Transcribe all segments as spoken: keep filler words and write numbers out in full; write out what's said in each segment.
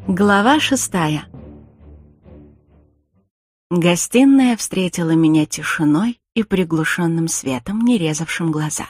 Глава шестая. Гостиная встретила меня тишиной и приглушенным светом, не резавшим глаза.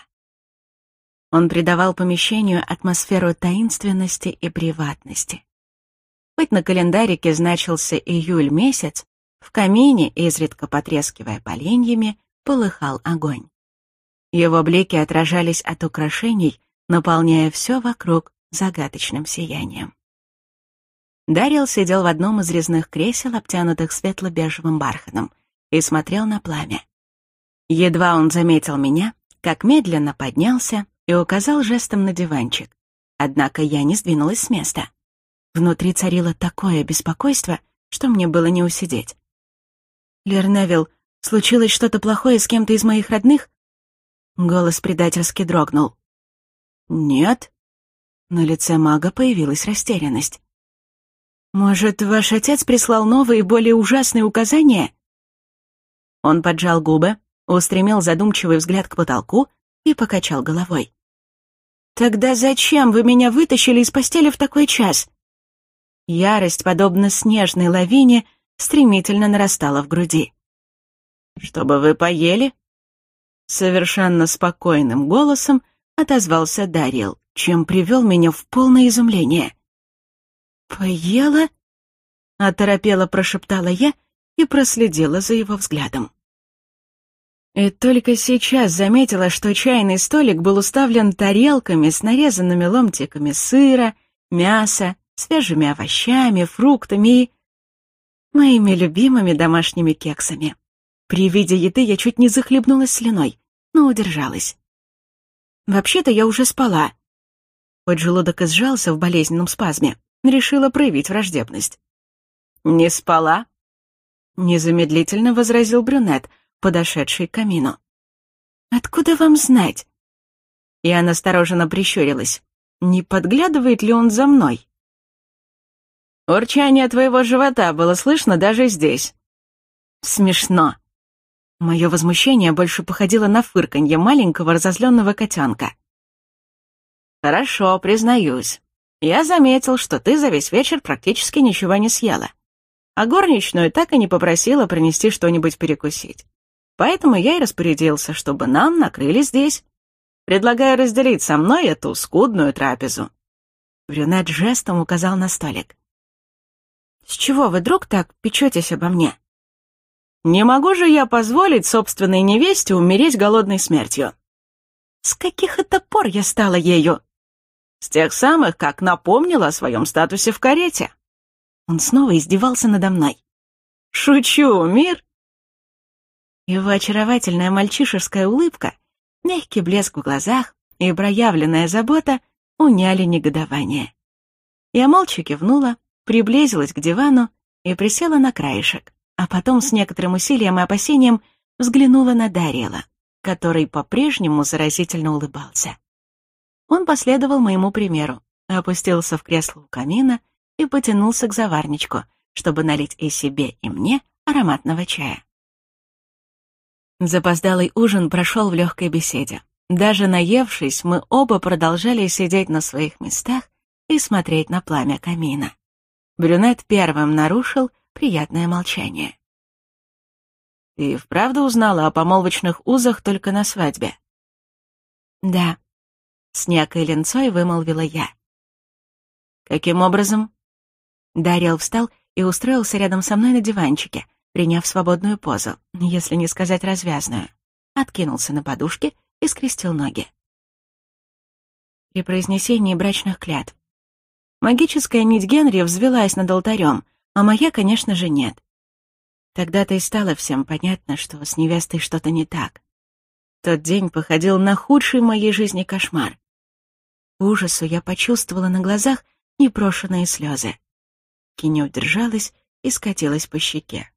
Он придавал помещению атмосферу таинственности и приватности. Хоть на календарике значился июль месяц, в камине, изредка потрескивая поленьями, полыхал огонь. Его блики отражались от украшений, наполняя все вокруг загадочным сиянием. Дариэл сидел в одном из резных кресел, обтянутых светло-бежевым бархатом, и смотрел на пламя. Едва он заметил меня, как медленно поднялся и указал жестом на диванчик. Однако я не сдвинулась с места. Внутри царило такое беспокойство, что мне было не усидеть. «Лерневилл, случилось что-то плохое с кем-то из моих родных?» Голос предательски дрогнул. «Нет». На лице мага появилась растерянность. «Может, ваш отец прислал новые, более ужасные указания?» Он поджал губы, устремил задумчивый взгляд к потолку и покачал головой. «Тогда зачем вы меня вытащили из постели в такой час?» Ярость, подобно снежной лавине, стремительно нарастала в груди. «Чтобы вы поели?» Совершенно спокойным голосом отозвался Дариэл, чем привел меня в полное изумление. «Поела?» — оторопело прошептала я и проследила за его взглядом. И только сейчас заметила, что чайный столик был уставлен тарелками с нарезанными ломтиками сыра, мяса, свежими овощами, фруктами и моими любимыми домашними кексами. При виде еды я чуть не захлебнулась слюной, но удержалась. Вообще-то я уже спала. Хоть желудок и сжался в болезненном спазме, решила проявить враждебность. «Не спала?» — незамедлительно возразил брюнет, подошедший к камину. «Откуда вам знать?» Я настороженно прищурилась. Не подглядывает ли он за мной? «Урчание твоего живота было слышно даже здесь». «Смешно». Мое возмущение больше походило на фырканье маленького разозленного котенка. «Хорошо, признаюсь. Я заметил, что ты за весь вечер практически ничего не съела. А горничную так и не попросила принести что-нибудь перекусить. Поэтому я и распорядился, чтобы нам накрыли здесь. Предлагаю разделить со мной эту скудную трапезу». Брюнет жестом указал на столик. «С чего вы, друг, так печетесь обо мне?» «Не могу же я позволить собственной невесте умереть голодной смертью». «С каких это пор я стала ею?» «С тех самых, как напомнила о своем статусе в карете». Он снова издевался надо мной. «Шучу, мир!» Его очаровательная мальчишеская улыбка, мягкий блеск в глазах и проявленная забота уняли негодование. Я молча кивнула, приблизилась к дивану и присела на краешек, а потом с некоторым усилием и опасением взглянула на Дариэла, который по-прежнему заразительно улыбался. Он последовал моему примеру, опустился в кресло у камина и потянулся к заварничку, чтобы налить и себе, и мне ароматного чая. Запоздалый ужин прошел в легкой беседе. Даже наевшись, мы оба продолжали сидеть на своих местах и смотреть на пламя камина. Брюнет первым нарушил приятное молчание. «Ты вправду узнала о помолвочных узах только на свадьбе?» «Да», — с некой ленцой вымолвила я. «Каким образом?» Дариэл встал и устроился рядом со мной на диванчике, приняв свободную позу, если не сказать развязную. Откинулся на подушке и скрестил ноги. При произнесении брачных клятв. Магическая нить Генри взвелась над алтарем, а моя, конечно же, нет. Тогда-то и стало всем понятно, что с невестой что-то не так. Тот день походил на худший в моей жизни кошмар. К ужасу я почувствовала на глазах непрошенные слезы. Ки не удержалась и скатилась по щеке.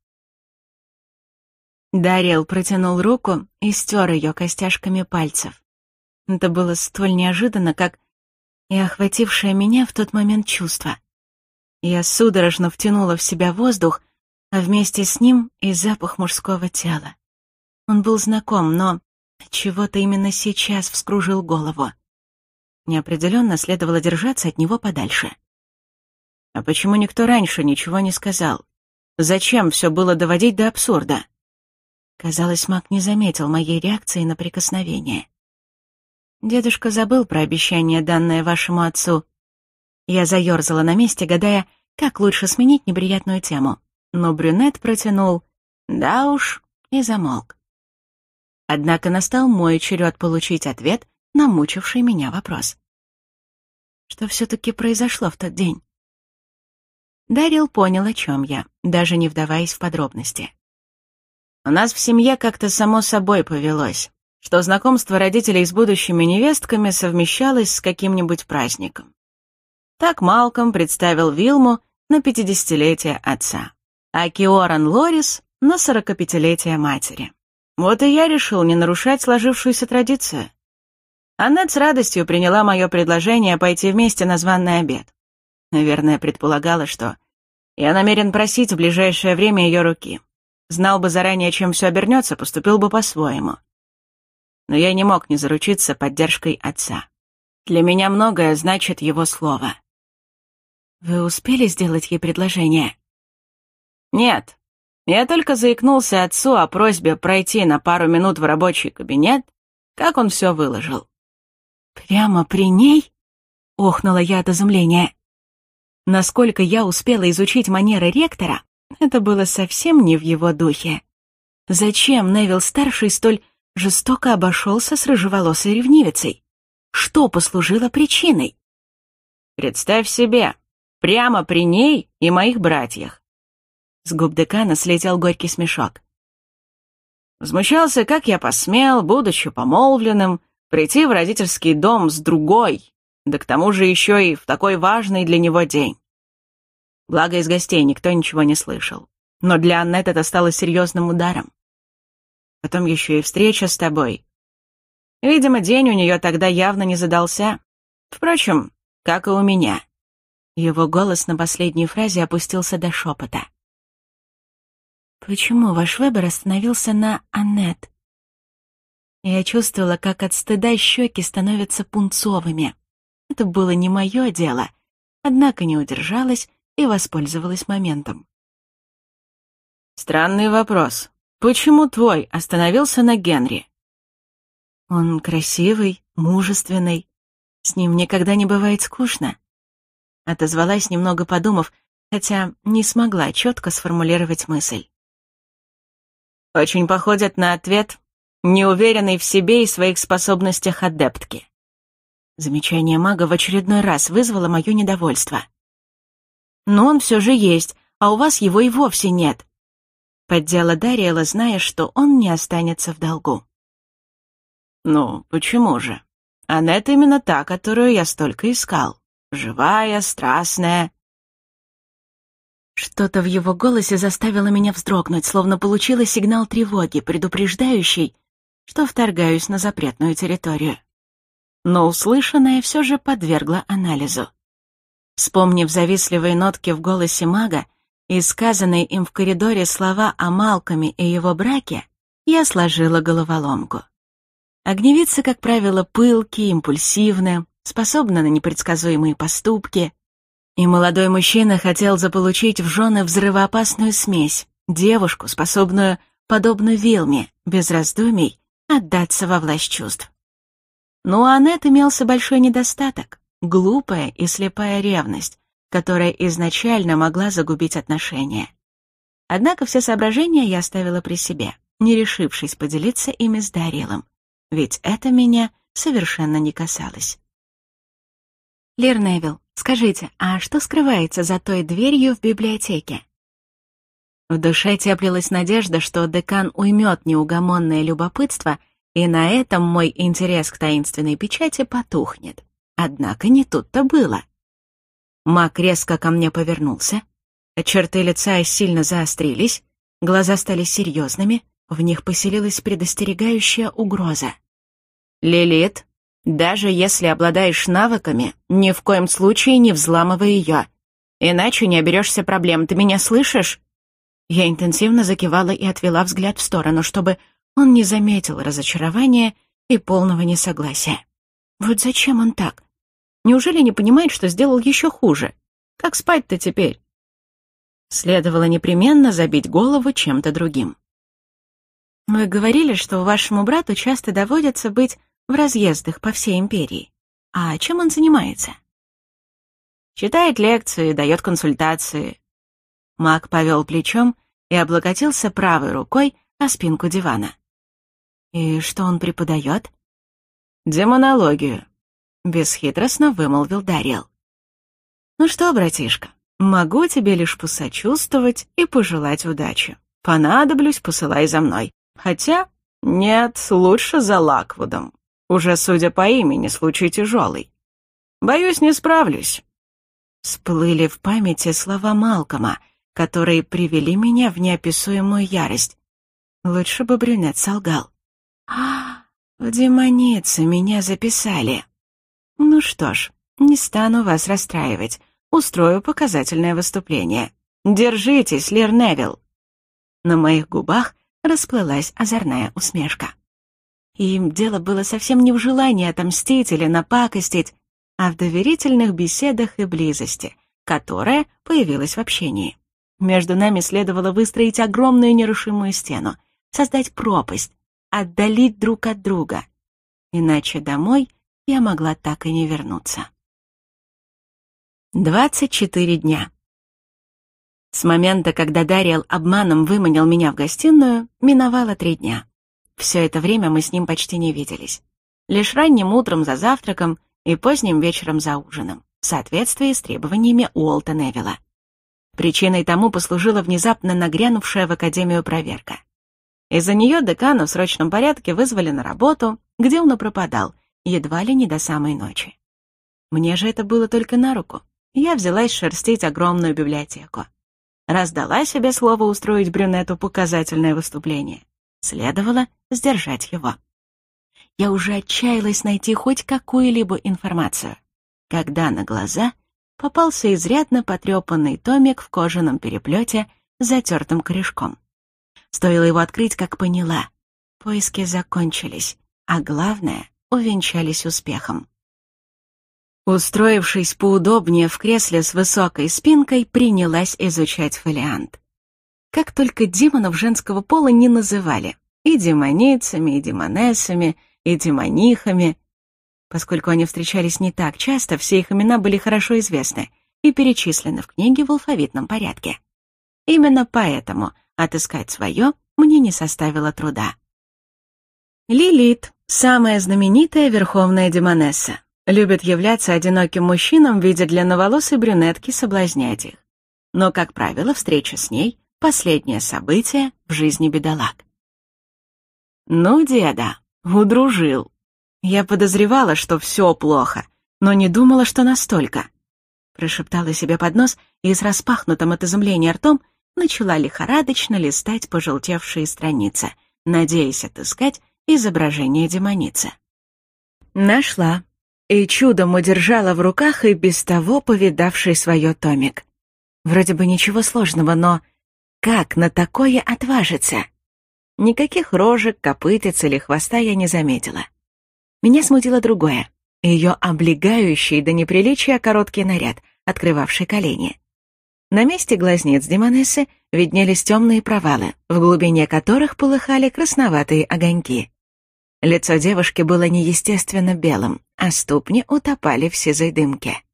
Дариэл протянул руку и стер ее костяшками пальцев. Это было столь неожиданно, как и охватившее меня в тот момент чувство. Я судорожно втянула в себя воздух, а вместе с ним и запах мужского тела. Он был знаком, но чего-то именно сейчас вскружил голову. Неопределенно следовало держаться от него подальше. А почему никто раньше ничего не сказал? Зачем все было доводить до абсурда? Казалось, Мак не заметил моей реакции на прикосновение. Дедушка забыл про обещание, данное вашему отцу. Я заерзала на месте, гадая, как лучше сменить неприятную тему. Но брюнет протянул «да уж» и замолк. Однако настал мой черед получить ответ на мучивший меня вопрос. Что все-таки произошло в тот день? Дарил понял, о чем я, даже не вдаваясь в подробности. У нас в семье как-то само собой повелось, что знакомство родителей с будущими невестками совмещалось с каким-нибудь праздником. Так Малком представил Вилму на пятидесятилетие отца, а Киоран Лорис — на сорокапятилетие матери. Вот и я решил не нарушать сложившуюся традицию. Аннет с радостью приняла мое предложение пойти вместе на званый обед. Наверное, предполагала, что я намерен просить в ближайшее время ее руки. Знал бы заранее, чем все обернется, поступил бы по-своему. Но я не мог не заручиться поддержкой отца. Для меня многое значит его слово. Вы успели сделать ей предложение? Нет. Я только заикнулся отцу о просьбе пройти на пару минут в рабочий кабинет, как он все выложил. «Прямо при ней?» — охнула я от изумления. Насколько я успела изучить манеры ректора, это было совсем не в его духе. Зачем Невилл-старший столь жестоко обошелся с рыжеволосой ревнивицей? Что послужило причиной? «Представь себе, прямо при ней и моих братьях». С губ декана слетел горький смешок. Возмущался, как я посмел, будучи помолвленным, прийти в родительский дом с другой, да к тому же еще и в такой важный для него день. Благо, из гостей никто ничего не слышал. Но для Аннет это стало серьезным ударом. Потом еще и встреча с тобой. Видимо, день у нее тогда явно не задался. Впрочем, как и у меня. Его голос на последней фразе опустился до шепота. «Почему ваш выбор остановился на Аннет?» Я чувствовала, как от стыда щеки становятся пунцовыми. Это было не мое дело, однако не удержалась и воспользовалась моментом. «Странный вопрос. Почему твой остановился на Генри?» «Он красивый, мужественный. С ним никогда не бывает скучно». Отозвалась, немного подумав, хотя не смогла четко сформулировать мысль. «Очень походят на ответ, неуверенный в себе и своих способностях адептки». Замечание мага в очередной раз вызвало мое недовольство. «Но он все же есть, а у вас его и вовсе нет», — поддела Дариэла, зная, что он не останется в долгу. «Ну, почему же? Аннет именно та, которую я столько искал. Живая, страстная». Что-то в его голосе заставило меня вздрогнуть, словно получила сигнал тревоги, предупреждающий, что вторгаюсь на запретную территорию. Но услышанное все же подвергло анализу. Вспомнив завистливые нотки в голосе мага и сказанные им в коридоре слова о Малкоме и его браке, я сложила головоломку. Огневицы, как правило, пылкие, импульсивны, способны на непредсказуемые поступки, и молодой мужчина хотел заполучить в жены взрывоопасную смесь, девушку, способную, подобно Вилме, без раздумий, отдаться во власть чувств. Но у Аннет имелся большой недостаток — глупая и слепая ревность, которая изначально могла загубить отношения. Однако все соображения я оставила при себе, не решившись поделиться ими с Дарилом, ведь это меня совершенно не касалось. «Лир Невилл, скажите, а что скрывается за той дверью в библиотеке?» В душе теплилась надежда, что декан уймет неугомонное любопытство, и на этом мой интерес к таинственной печати потухнет. Однако не тут-то было. Маг резко ко мне повернулся, черты лица сильно заострились, глаза стали серьезными, в них поселилась предостерегающая угроза. «Лилит, даже если обладаешь навыками, ни в коем случае не взламывай ее, иначе не оберешься проблем, ты меня слышишь?» Я интенсивно закивала и отвела взгляд в сторону, чтобы он не заметил разочарования и полного несогласия. Вот зачем он так? Неужели не понимает, что сделал еще хуже? Как спать-то теперь? Следовало непременно забить голову чем-то другим. Вы говорили, что вашему брату часто доводится быть в разъездах по всей империи. А чем он занимается? Читает лекции, дает консультации. Маг повел плечом и облокотился правой рукой о спинку дивана. И что он преподает? Демонологию, бесхитростно вымолвил Дариэл. Ну что, братишка, могу тебе лишь посочувствовать и пожелать удачи. Понадоблюсь, посылай за мной. Хотя, нет, лучше за Лаквудом. Уже, судя по имени, случай тяжелый. Боюсь, не справлюсь. Всплыли в памяти слова Малкома, которые привели меня в неописуемую ярость. Лучше бы брюнет солгал. А, в демонице меня записали. Ну что ж, не стану вас расстраивать. Устрою показательное выступление. Держитесь, Лир Невилл. На моих губах расплылась озорная усмешка. И им дело было совсем не в желании отомстить или напакостить, а в доверительных беседах и близости, которая появилась в общении. Между нами следовало выстроить огромную нерушимую стену, создать пропасть, отдалить друг от друга. Иначе домой я могла так и не вернуться. двадцать четыре дня. С момента, когда Дариэл обманом выманил меня в гостиную, миновало три дня. Все это время мы с ним почти не виделись. Лишь ранним утром за завтраком и поздним вечером за ужином, в соответствии с требованиями Уолта Невилла. Причиной тому послужила внезапно нагрянувшая в академию проверка. Из-за нее декана в срочном порядке вызвали на работу, где он и пропадал, едва ли не до самой ночи. Мне же это было только на руку. Я взялась шерстить огромную библиотеку. Раздала себе слово устроить брюнету показательное выступление. Следовало сдержать его. Я уже отчаялась найти хоть какую-либо информацию, когда на глаза попался изрядно потрепанный томик в кожаном переплете с затертым корешком. Стоило его открыть, как поняла. Поиски закончились, а главное, увенчались успехом. Устроившись поудобнее в кресле с высокой спинкой, принялась изучать фолиант. Как только демонов женского пола не называли, и демоницами, и демонессами, и демонихами. Поскольку они встречались не так часто, все их имена были хорошо известны и перечислены в книге в алфавитном порядке. Именно поэтому отыскать свое мне не составило труда. Лилит — самая знаменитая верховная демонесса. Любит являться одиноким мужчинам в виде длинноволосой брюнетки, соблазнять их. Но, как правило, встреча с ней — последнее событие в жизни бедолаг. «Ну, деда, удружил. Я подозревала, что все плохо, но не думала, что настолько». Прошептала себе под нос и с распахнутым от изумления ртом начала лихорадочно листать пожелтевшие страницы, надеясь отыскать изображение демоницы. Нашла. И чудом удержала в руках и без того повидавший свое томик. Вроде бы ничего сложного, но как на такое отважиться? Никаких рожек, копытец или хвоста я не заметила. Меня смутило другое — ее облегающий до неприличия короткий наряд, открывавший колени. На месте глазниц демонессы виднелись темные провалы, в глубине которых полыхали красноватые огоньки. Лицо девушки было неестественно белым, а ступни утопали в сизой дымке.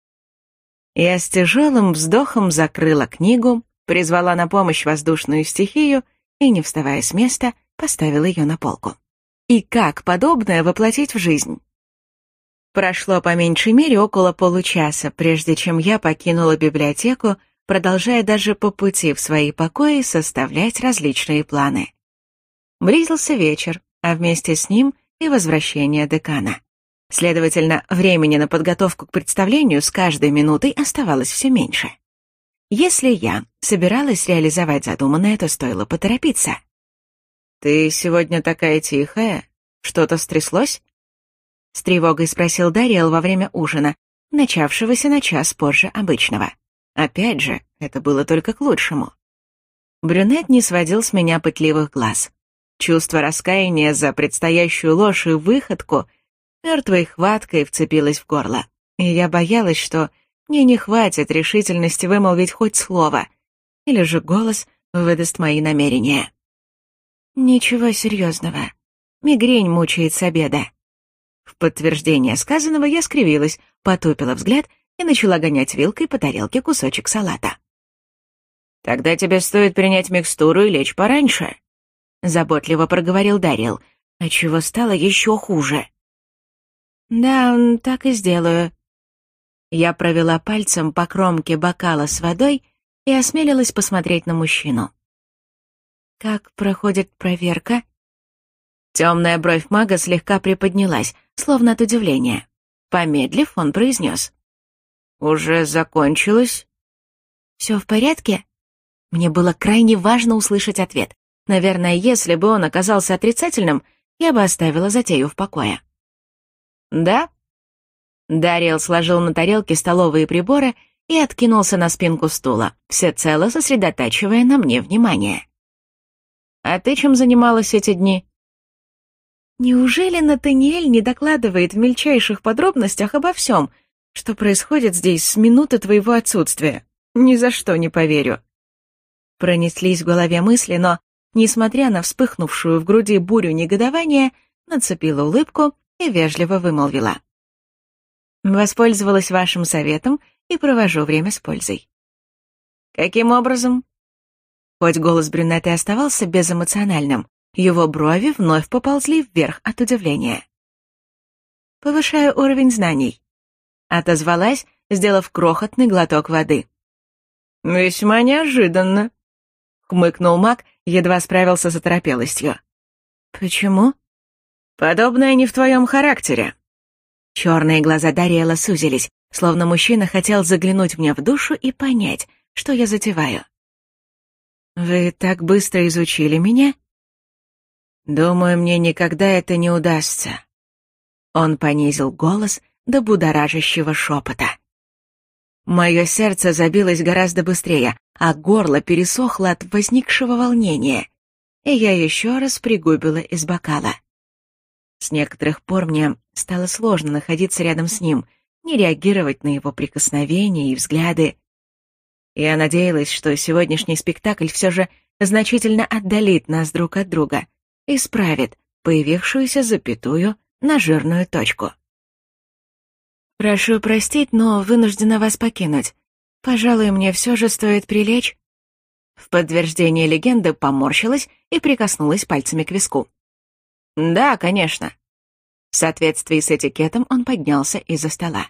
Я с тяжелым вздохом закрыла книгу, призвала на помощь воздушную стихию и, не вставая с места, поставила ее на полку. И как подобное воплотить в жизнь? Прошло по меньшей мере около получаса, прежде чем я покинула библиотеку, продолжая даже по пути в свои покои составлять различные планы. Близился вечер, а вместе с ним и возвращение декана. Следовательно, времени на подготовку к представлению с каждой минутой оставалось все меньше. Если я собиралась реализовать задуманное, то стоило поторопиться. «Ты сегодня такая тихая. Что-то стряслось?» С тревогой спросил Дариэл во время ужина, начавшегося на час позже обычного. Опять же, это было только к лучшему. Брюнет не сводил с меня пытливых глаз. Чувство раскаяния за предстоящую ложь и выходку мертвой хваткой вцепилось в горло, и я боялась, что мне не хватит решительности вымолвить хоть слово, или же голос выдаст мои намерения. Ничего серьезного. Мигрень мучает с обеда. В подтверждение сказанного я скривилась, потупила взгляд и начала гонять вилкой по тарелке кусочек салата. «Тогда тебе стоит принять микстуру и лечь пораньше», — заботливо проговорил Дарил, отчего стало еще хуже. «Да, так и сделаю». Я провела пальцем по кромке бокала с водой и осмелилась посмотреть на мужчину. «Как проходит проверка?» Темная бровь мага слегка приподнялась, словно от удивления. Помедлив, он произнес. «Уже закончилось?» «Все в порядке?» Мне было крайне важно услышать ответ. Наверное, если бы он оказался отрицательным, я бы оставила затею в покое. «Да?» Дариэл сложил на тарелке столовые приборы и откинулся на спинку стула, всецело сосредотачивая на мне внимание. «А ты чем занималась эти дни?» Неужели Натаниэль не докладывает в мельчайших подробностях обо всем, что происходит здесь с минуты твоего отсутствия? Ни за что не поверю. Пронеслись в голове мысли, но, несмотря на вспыхнувшую в груди бурю негодования, нацепила улыбку и вежливо вымолвила. Воспользовалась вашим советом и провожу время с пользой. Каким образом? Хоть голос брюнета и оставался безэмоциональным, его брови вновь поползли вверх от удивления. «Повышаю уровень знаний», — отозвалась, сделав крохотный глоток воды. «Весьма неожиданно», — хмыкнул маг, едва справился с оторопелостью. «Почему?» «Подобное не в твоем характере». Черные глаза Дариэла сузились, словно мужчина хотел заглянуть мне в душу и понять, что я затеваю. «Вы так быстро изучили меня?» «Думаю, мне никогда это не удастся». Он понизил голос до будоражащего шепота. Мое сердце забилось гораздо быстрее, а горло пересохло от возникшего волнения, и я еще раз пригубила из бокала. С некоторых пор мне стало сложно находиться рядом с ним, не реагировать на его прикосновения и взгляды. Я надеялась, что сегодняшний спектакль все же значительно отдалит нас друг от друга, исправит появившуюся запятую на жирную точку. «Прошу простить, но вынуждена вас покинуть. Пожалуй, мне все же стоит прилечь». В подтверждение легенды поморщилась и прикоснулась пальцами к виску. «Да, конечно». В соответствии с этикетом он поднялся из-за стола.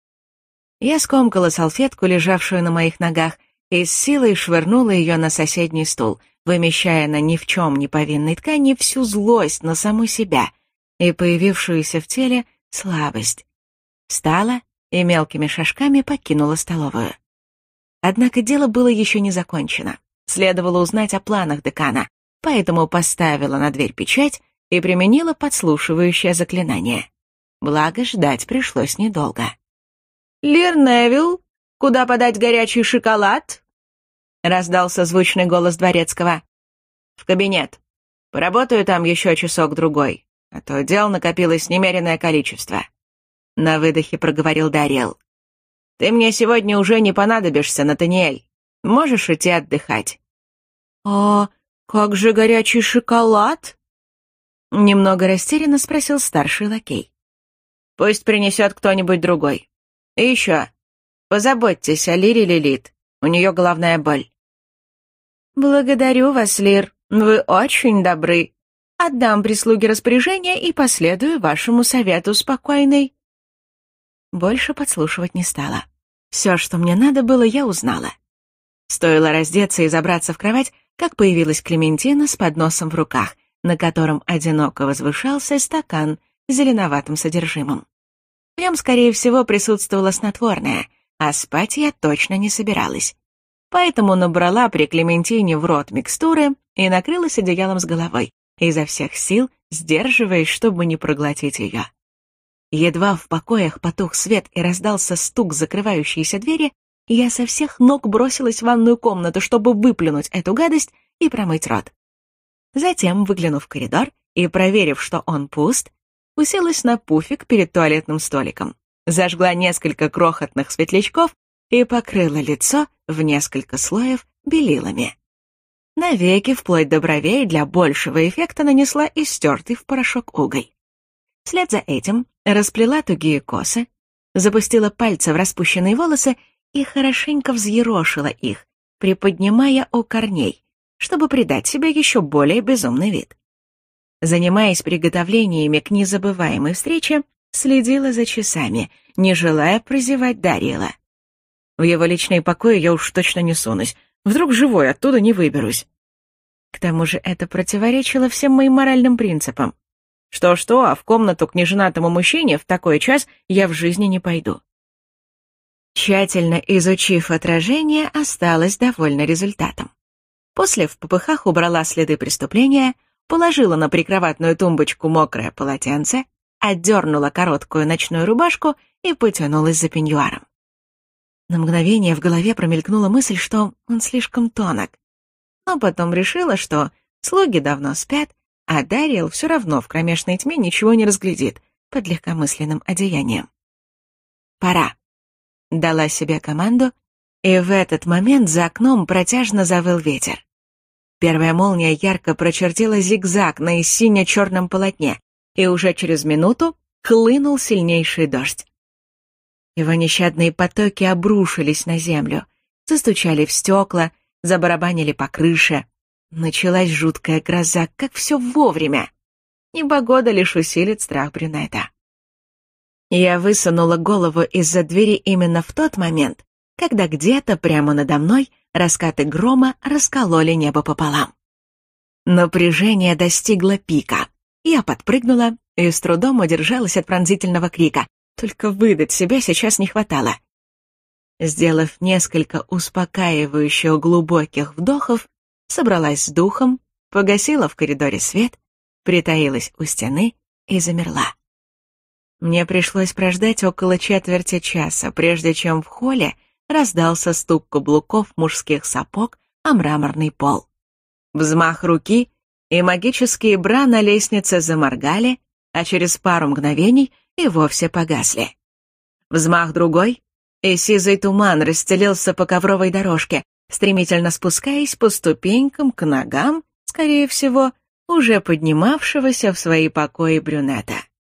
Я скомкала салфетку, лежавшую на моих ногах, и с силой швырнула ее на соседний стул, вымещая на ни в чем не повинной ткани всю злость на саму себя и появившуюся в теле слабость. Встала и мелкими шажками покинула столовую. Однако дело было еще не закончено. Следовало узнать о планах декана, поэтому поставила на дверь печать и применила подслушивающее заклинание. Благо, ждать пришлось недолго. «Лир Невилл, куда подать горячий шоколад?» — раздался звучный голос дворецкого. «В кабинет. Поработаю там еще часок-другой, а то дел накопилось немереное количество». На выдохе проговорил Дариэл. «Ты мне сегодня уже не понадобишься, Натаниэль. Можешь идти отдыхать». «А как же горячий шоколад?» Немного растерянно спросил старший лакей. «Пусть принесет кто-нибудь другой. И еще, позаботьтесь о Лире Лилит, у нее головная боль». «Благодарю вас, Лир, вы очень добры. Отдам прислуге распоряжение и последую вашему совету спокойной». Больше подслушивать не стала. Все, что мне надо было, я узнала. Стоило раздеться и забраться в кровать, как появилась Клементина с подносом в руках, на котором одиноко возвышался стакан с зеленоватым содержимым. В нем, скорее всего, присутствовало снотворное, а спать я точно не собиралась. Поэтому набрала при Клементине в рот микстуры и накрылась одеялом с головой, изо всех сил сдерживаясь, чтобы не проглотить ее. Едва в покоях потух свет и раздался стук закрывающейся двери, я со всех ног бросилась в ванную комнату, чтобы выплюнуть эту гадость и промыть рот. Затем, выглянув в коридор и проверив, что он пуст, уселась на пуфик перед туалетным столиком, зажгла несколько крохотных светлячков и покрыла лицо в несколько слоев белилами. Навеки, вплоть до бровей, для большего эффекта нанесла и стертый в порошок уголь. Вслед за этим расплела тугие косы, запустила пальцы в распущенные волосы и хорошенько взъерошила их, приподнимая у корней, чтобы придать себе еще более безумный вид. Занимаясь приготовлениями к незабываемой встрече, следила за часами, не желая прозевать Дариэла. В его личные покои я уж точно не сунусь, вдруг живой оттуда не выберусь. К тому же это противоречило всем моим моральным принципам. Что-что, а в комнату к неженатому мужчине в такой час я в жизни не пойду. Тщательно изучив отражение, осталась довольна результатом. После в попыхах убрала следы преступления, положила на прикроватную тумбочку мокрое полотенце, отдернула короткую ночную рубашку и потянулась за пеньюаром. На мгновение в голове промелькнула мысль, что он слишком тонок, но потом решила, что слуги давно спят, а Дариэл все равно в кромешной тьме ничего не разглядит под легкомысленным одеянием. «Пора», — дала себе команду, и в этот момент за окном протяжно завыл ветер. Первая молния ярко прочертила зигзаг на сине-черном полотне, и уже через минуту хлынул сильнейший дождь. Его нещадные потоки обрушились на землю, застучали в стекла, забарабанили по крыше. Началась жуткая гроза, как все вовремя. Непогода лишь усилит страх брюнета. Я высунула голову из-за двери именно в тот момент, когда где-то прямо надо мной раскаты грома раскололи небо пополам. Напряжение достигло пика. Я подпрыгнула и с трудом удержалась от пронзительного крика, только выдать себя сейчас не хватало. Сделав несколько успокаивающих глубоких вдохов, собралась с духом, погасила в коридоре свет, притаилась у стены и замерла. Мне пришлось прождать около четверти часа, прежде чем в холле раздался стук каблуков мужских сапог о мраморный пол. Взмах руки, и магические бра на лестнице заморгали, а через пару мгновений и вовсе погасли. Взмах другой, и сизый туман расстелился по ковровой дорожке, стремительно спускаясь по ступенькам к ногам, скорее всего, уже поднимавшегося в свои покои брюнета.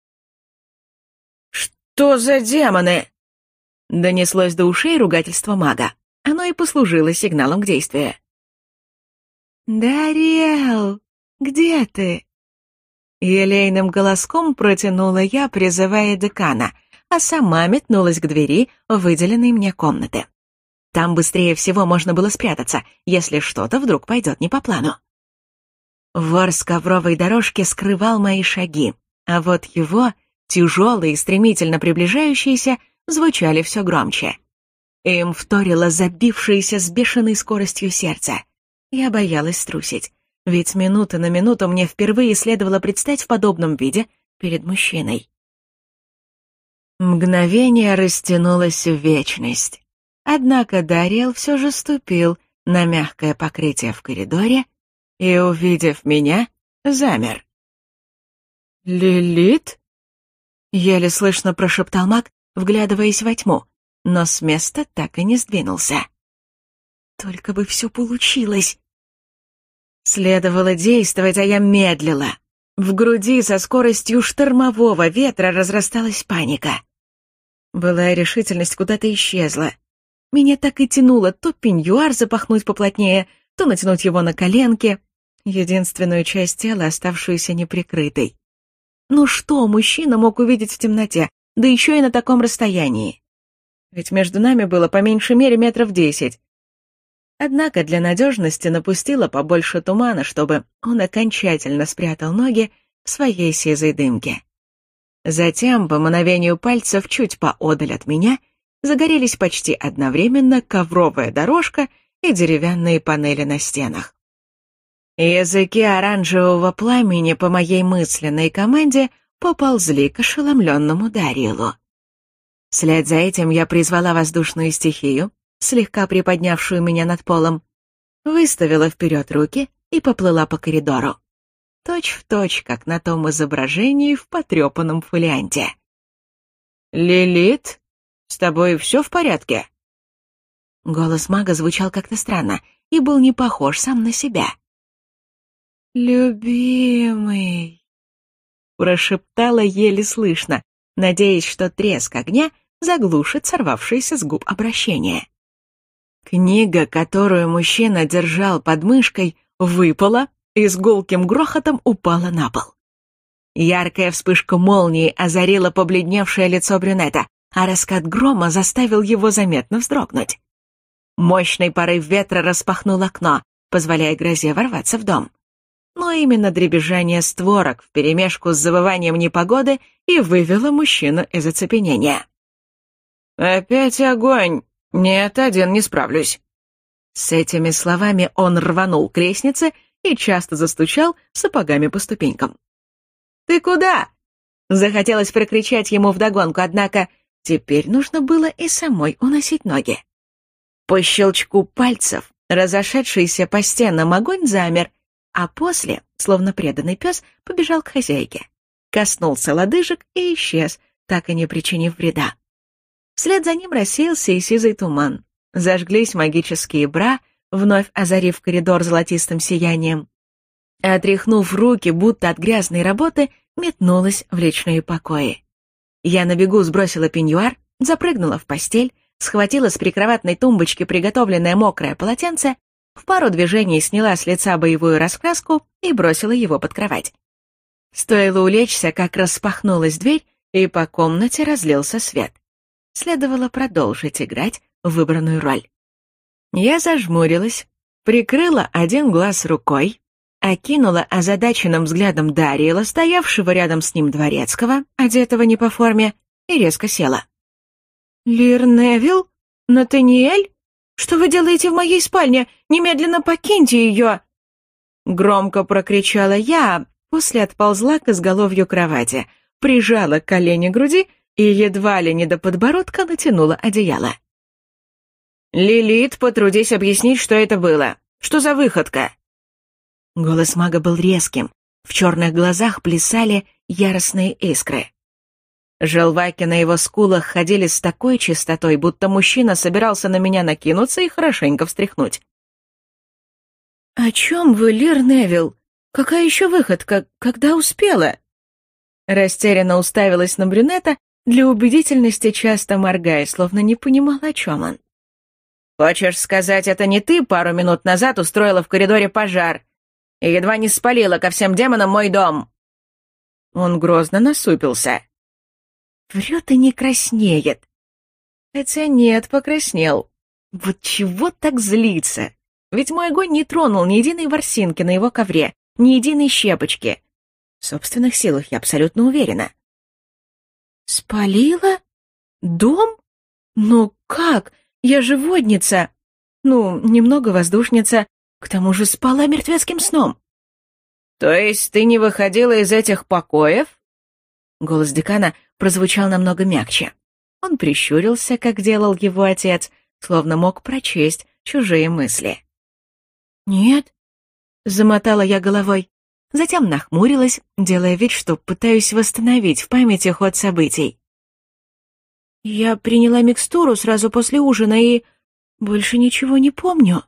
«Что за демоны?» Донеслось до ушей ругательство мага. Оно и послужило сигналом к действию. «Дариэл, где ты?» Елейным голоском протянула я, призывая декана, а сама метнулась к двери выделенной мне комнаты. Там быстрее всего можно было спрятаться, если что-то вдруг пойдет не по плану. Вор с ковровой дорожки скрывал мои шаги, а вот его, тяжелые и стремительно приближающиеся, звучали все громче. Им вторило забившееся с бешеной скоростью сердце. Я боялась струсить, ведь с минуты на минуту мне впервые следовало предстать в подобном виде перед мужчиной. Мгновение растянулось в вечность. Однако Дариэл все же ступил на мягкое покрытие в коридоре и, увидев меня, замер. «Лилит?» — еле слышно прошептал маг, вглядываясь во тьму, но с места так и не сдвинулся. Только бы все получилось. Следовало действовать, а я медлила. В груди со скоростью штормового ветра разрасталась паника. Былая решительность куда-то исчезла. Меня так и тянуло то пеньюар запахнуть поплотнее, то натянуть его на коленки, единственную часть тела, оставшуюся неприкрытой. Ну что мужчина мог увидеть в темноте, да еще и на таком расстоянии? Ведь между нами было по меньшей мере метров десять. Однако для надежности напустила побольше тумана, чтобы он окончательно спрятал ноги в своей сизой дымке. Затем, по мановению пальцев чуть поодаль от меня, загорелись почти одновременно ковровая дорожка и деревянные панели на стенах. Языки оранжевого пламени по моей мысленной команде поползли к ошеломленному Дариэлу. Вслед за этим я призвала воздушную стихию, слегка приподнявшую меня над полом, выставила вперед руки и поплыла по коридору. Точь в точь, как на том изображении в потрепанном фолианте. «Лилит, с тобой все в порядке?» Голос мага звучал как-то странно и был не похож сам на себя. «Любимый», — прошептала еле слышно, надеясь, что треск огня заглушит сорвавшееся с губ обращение. Книга, которую мужчина держал под мышкой, выпала и с гулким грохотом упала на пол. Яркая вспышка молнии озарила побледневшее лицо брюнета, а раскат грома заставил его заметно вздрогнуть. Мощный порыв ветра распахнул окно, позволяя грозе ворваться в дом. Но именно дребезжание створок вперемешку с завыванием непогоды и вывело мужчину из оцепенения. «Опять огонь! Нет, один не справлюсь!» С этими словами он рванул к лестнице и часто застучал сапогами по ступенькам. «Ты куда?» Захотелось прокричать ему вдогонку, однако теперь нужно было и самой уносить ноги. По щелчку пальцев разошедшийся по стенам огонь замер, а после, словно преданный пес, побежал к хозяйке. Коснулся лодыжек и исчез, так и не причинив вреда. Вслед за ним рассеялся и сизый туман. Зажглись магические бра, вновь озарив коридор золотистым сиянием. Отряхнув руки, будто от грязной работы, метнулась в личные покои. Я на бегу сбросила пеньюар, запрыгнула в постель, схватила с прикроватной тумбочки приготовленное мокрое полотенце, в пару движений сняла с лица боевую раскраску и бросила его под кровать. Стоило улечься, как распахнулась дверь, и по комнате разлился свет. Следовало продолжить играть в выбранную роль. Я зажмурилась, прикрыла один глаз рукой, окинула озадаченным взглядом Дариэла, стоявшего рядом с ним дворецкого, одетого не по форме, и резко села. «Лир Невилл? Натаниэль? Что вы делаете в моей спальне? Немедленно покиньте ее!» Громко прокричала я, после отползла к изголовью кровати, прижала колени к груди и едва ли не до подбородка натянула одеяло. «Лилит, потрудись объяснить, что это было. Что за выходка?» Голос мага был резким, в черных глазах плясали яростные искры. Желваки на его скулах ходили с такой чистотой, будто мужчина собирался на меня накинуться и хорошенько встряхнуть. «О чем вы, Лир Невилл? Какая еще выходка? Когда успела?» Растерянно уставилась на брюнета, для убедительности часто моргая, словно не понимала, о чем он. «Хочешь сказать, это не ты пару минут назад устроила в коридоре пожар и едва не спалила ко всем демонам мой дом?» Он грозно насупился. Врет и не краснеет. Хотя нет, покраснел. Вот чего так злиться? Ведь мой огонь не тронул ни единой ворсинки на его ковре, ни единой щепочки. В собственных силах я абсолютно уверена. «Спалила? Дом? Ну как? Я же водница. Ну, немного воздушница. К тому же спала мертвецким сном». «То есть ты не выходила из этих покоев?» Голос декана прозвучал намного мягче. Он прищурился, как делал его отец, словно мог прочесть чужие мысли. «Нет», — замотала я головой, затем нахмурилась, делая вид, что пытаюсь восстановить в памяти ход событий. «Я приняла микстуру сразу после ужина и больше ничего не помню».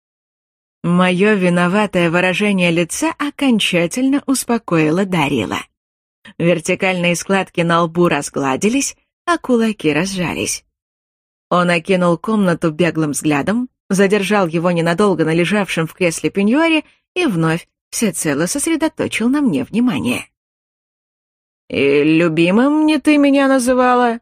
Мое виноватое выражение лица окончательно успокоило Дариэла. Вертикальные складки на лбу разгладились, а кулаки разжались. Он окинул комнату беглым взглядом, задержал его ненадолго на лежавшем в кресле пеньюаре и вновь всецело сосредоточил на мне внимание. «И любимым не ты меня называла?»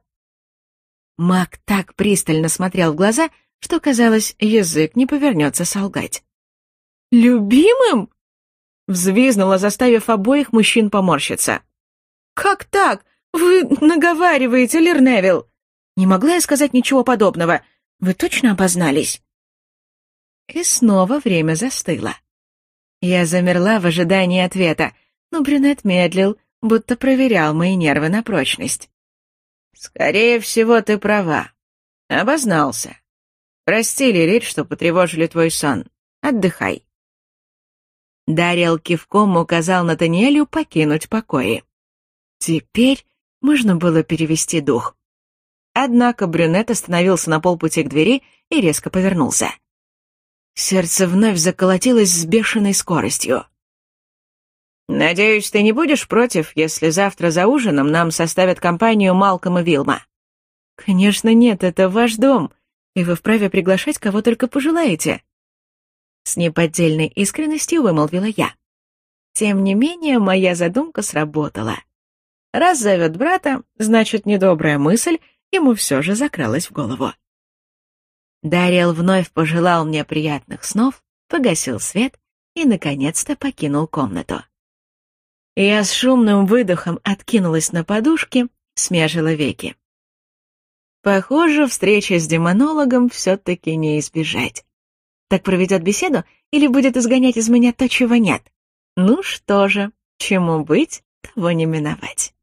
Маг так пристально смотрел в глаза, что, казалось, язык не повернется солгать. «Любимым?» — взвизгнула, заставив обоих мужчин поморщиться. «Как так? Вы наговариваете, Лир Невилл? Не могла я сказать ничего подобного. Вы точно обознались?» И снова время застыло. Я замерла в ожидании ответа, но брюнет медлил, будто проверял мои нервы на прочность. «Скорее всего, ты права. Обознался. Прости, Лилит, что потревожили твой сон. Отдыхай». Дариэл кивком указал Натаниэлю покинуть покои. Теперь можно было перевести дух. Однако брюнет остановился на полпути к двери и резко повернулся. Сердце вновь заколотилось с бешеной скоростью. «Надеюсь, ты не будешь против, если завтра за ужином нам составят компанию Малком и Вилма?» «Конечно нет, это ваш дом, и вы вправе приглашать кого только пожелаете», — с неподдельной искренностью вымолвила я. Тем не менее, моя задумка сработала. Раз зовет брата, значит, недобрая мысль ему все же закралась в голову. Дариэл вновь пожелал мне приятных снов, погасил свет и, наконец-то, покинул комнату. Я с шумным выдохом откинулась на подушке, смежила веки. Похоже, встреча с демонологом все-таки не избежать. Так проведет беседу или будет изгонять из меня то, чего нет? Ну что же, чему быть, того не миновать.